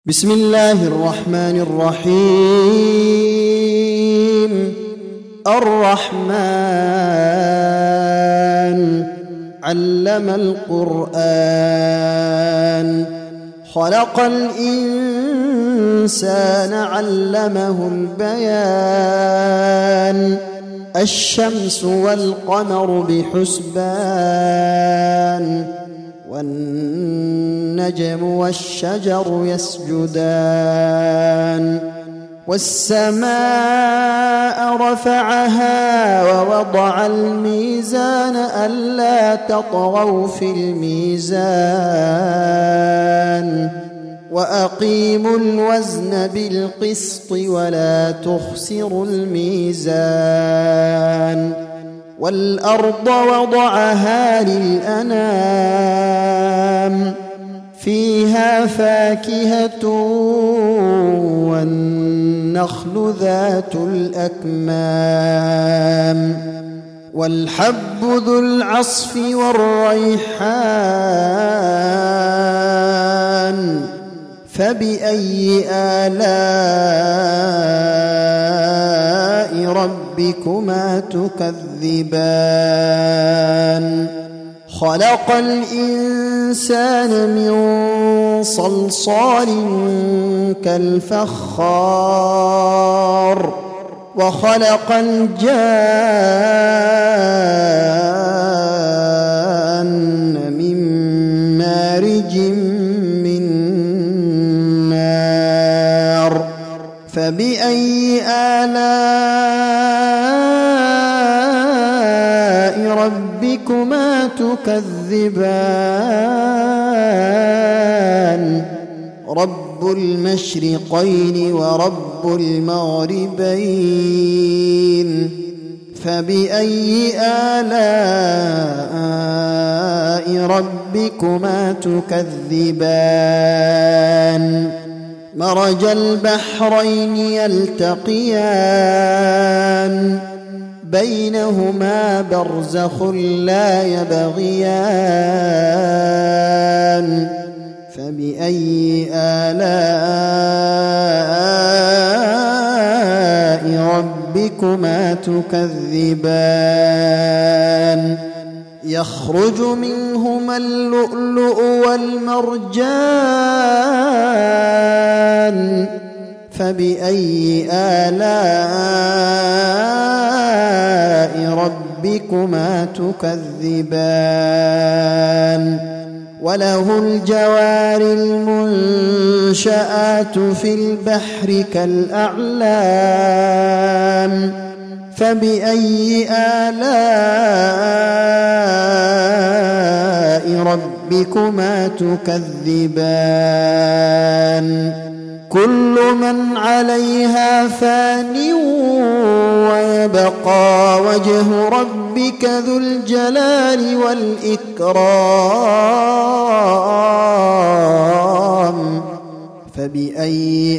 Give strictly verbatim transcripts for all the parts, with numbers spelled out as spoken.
بسم الله الرحمن الرحيم. الرحمن علم القرآن، خلق الإنسان علمه البيان، الشمس والقمر بحسبان، والنجم والشجر يسجدان، والسماء رفعها ووضع الميزان ألا تطغوا في الميزان، وأقيموا الوزن بالقسط ولا تخسروا الميزان، والأرض وضعها للأنام، فيها فاكهة والنخل ذات الأكمام، والحب ذو العصف والريحان، فبأي آلاء ربكما تكذبان؟ خلق الإنسان من صلصال كالفخار، وخلق الجان من مارج من نار، فبأي آلاء ربكما تكذبان؟ رب المشرقين ورب المغربين، فبأي آلاء ربكما تكذبان؟ مرج البحرين يلتقيان، بينهما برزخ لا يبغيان، فبأي آلاء ربكما تكذبان؟ يخرج منهما اللؤلؤ والمرجان، فبأي آلاء ربكما تكذبان؟ وله الجوار المنشآت في البحر كالأعلام، فبأي آلاء ربكما تكذبان؟ كل من عليها فان ويبقى وجه ربك ذو الجلال والإكرام، فبأي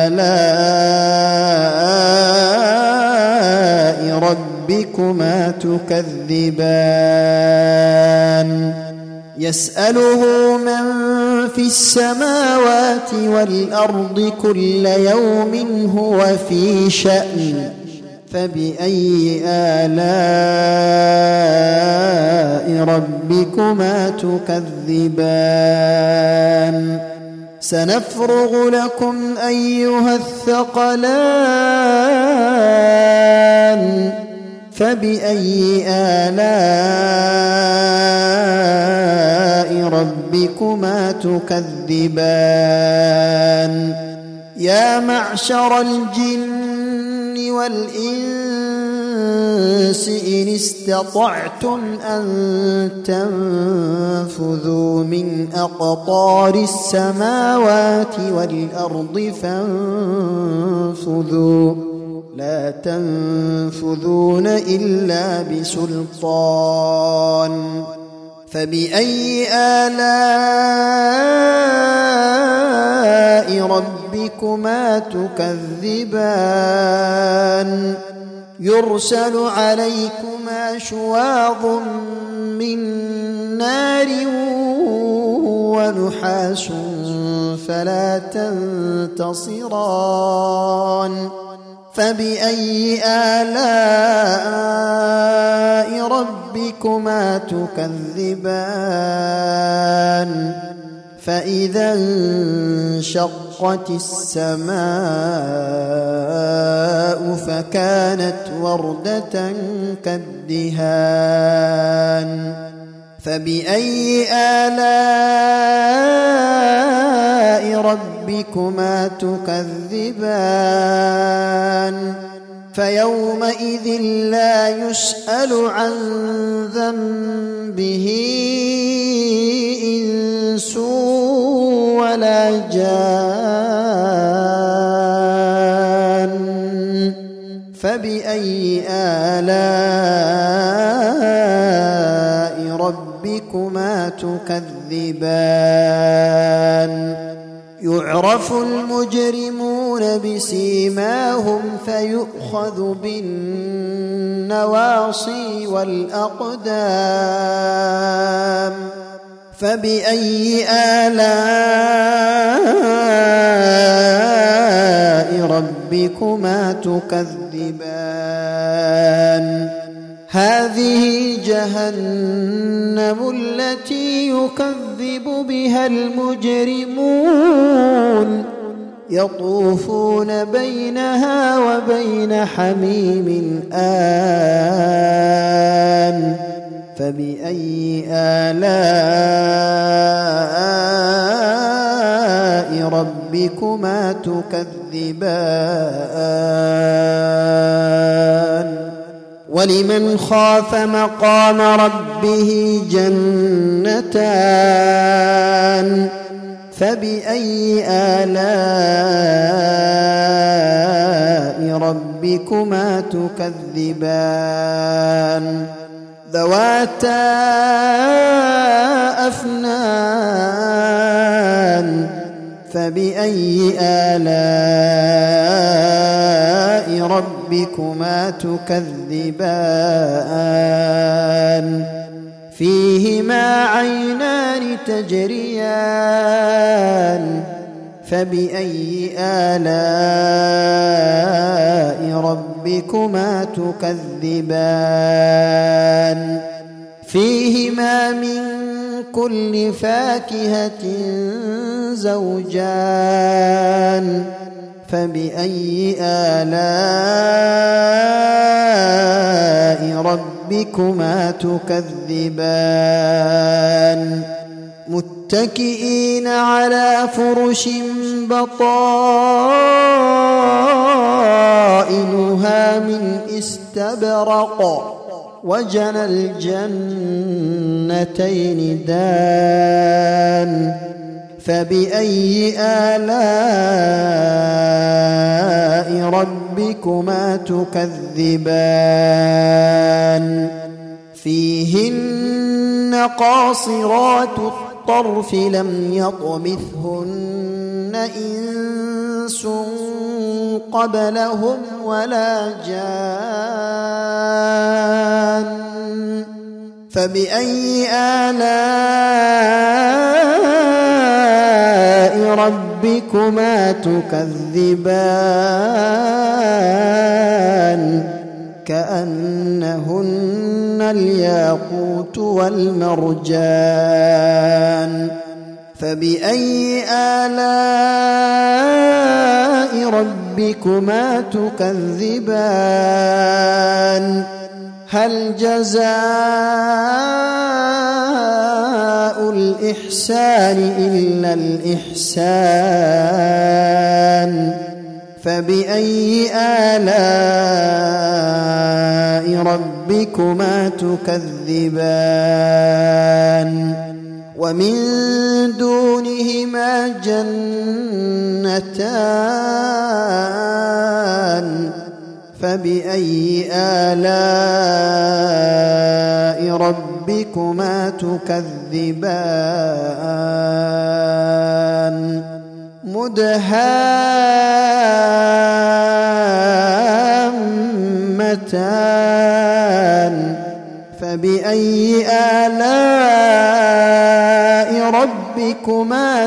آلاء ربكما تكذبان؟ يسأله من في السماوات والأرض كل يوم هو في شأن، فبأي آلاء ربكما تكذبان؟ سنفرغ لكم أيها الثقلان، فبأي آلاء ربكما تكذبان؟ يا معشر الجن والإنس إن استطعتم أن تنفذوا من أقطار السماوات والأرض فانفذوا، لا تنفذون إلا بسلطان، فبأي آلاء ربكما تكذبان؟ يرسل عليكما شواظ من نار ونحاس فلا تنتصران فبأي آلاء ربكما تكذبان فإذا انشقت السماء فكانت وردة كالدهان فبأي آلاء ربكما تكذبان فيومئذ لا يسأل عن ذنبه إنس ولا جان فبأي آلاء ربكما تكذبان يعرف المجرمون بسيماهم فيؤخذ بالنواصي والأقدام فبأي آلاء ربكما تكذبان هذه جهنم التي يكذب بها المجرمون يطوفون بينها وبين حميم آن فبأي آلاء ربكما تكذبان ولمن خاف مقام ربه جنتان فبأي آلاء ربكما تكذبان ذواتا أفنان فبأي آلاء ربكما تكذبان فيهما عينان تجريان فبأي آلاء ربكما تكذبان فيهما من كل فاكهة زوجان فبأي آلاء ربكما تكذبان متكئين على فرش بطائنها من استبرق وجنى الجنتين دان فبأي آلاء ربكما تكذبان فيهن قاصرات الطرف لم يطمثهن إنس قبلهم ولا جان فبأي آلاء ربكما تكذبان كأنهن الياقوت والمرجان فبأي آلاء ربكما تكذبان هل جزاء الإحسان إلا الإحسان فبأي آلاء ربكما تكذبان ومن دونهما جنتان فبأي آلاء ربكما تكذبان مدهامتان فبأي آلاء ربكما ربكما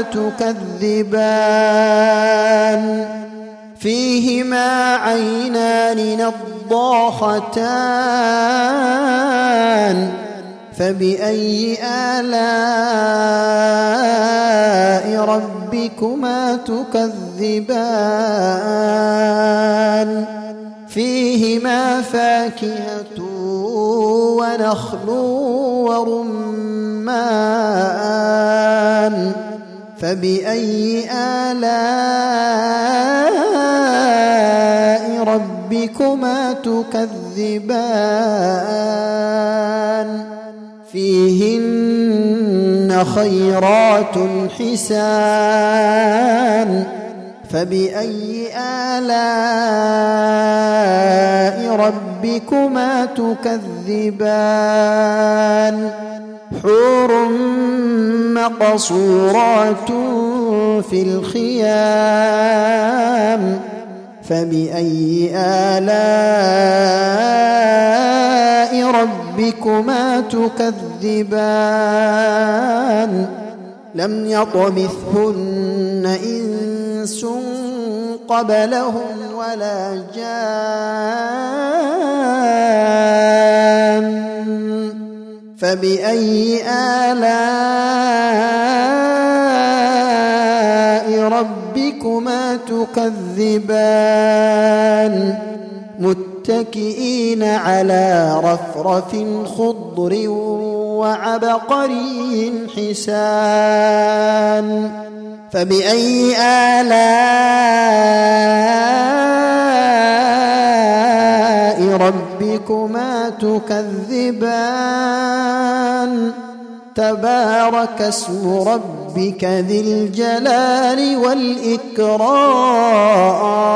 تكذبان فيهما عينان نضاختان فبأي آلاء ربكما تكذبان فيهما فاكهة ونخل ورمان فبأي آلاء ربكما تكذبان فيهن خيرات حسان فبأي آلاء ربكما تكذبان حور مقصورات في الخيام فبأي آلاء ربكما تكذبان لم يطمثهن إنس قبلهم ولا جان فبأي آلاء ربكما تكذبان متكئين على رفرف خضر وعبقري حسان فبأي آلاء ربكما تكذبان تبارك اسم ربك ذي الجلال والإكرام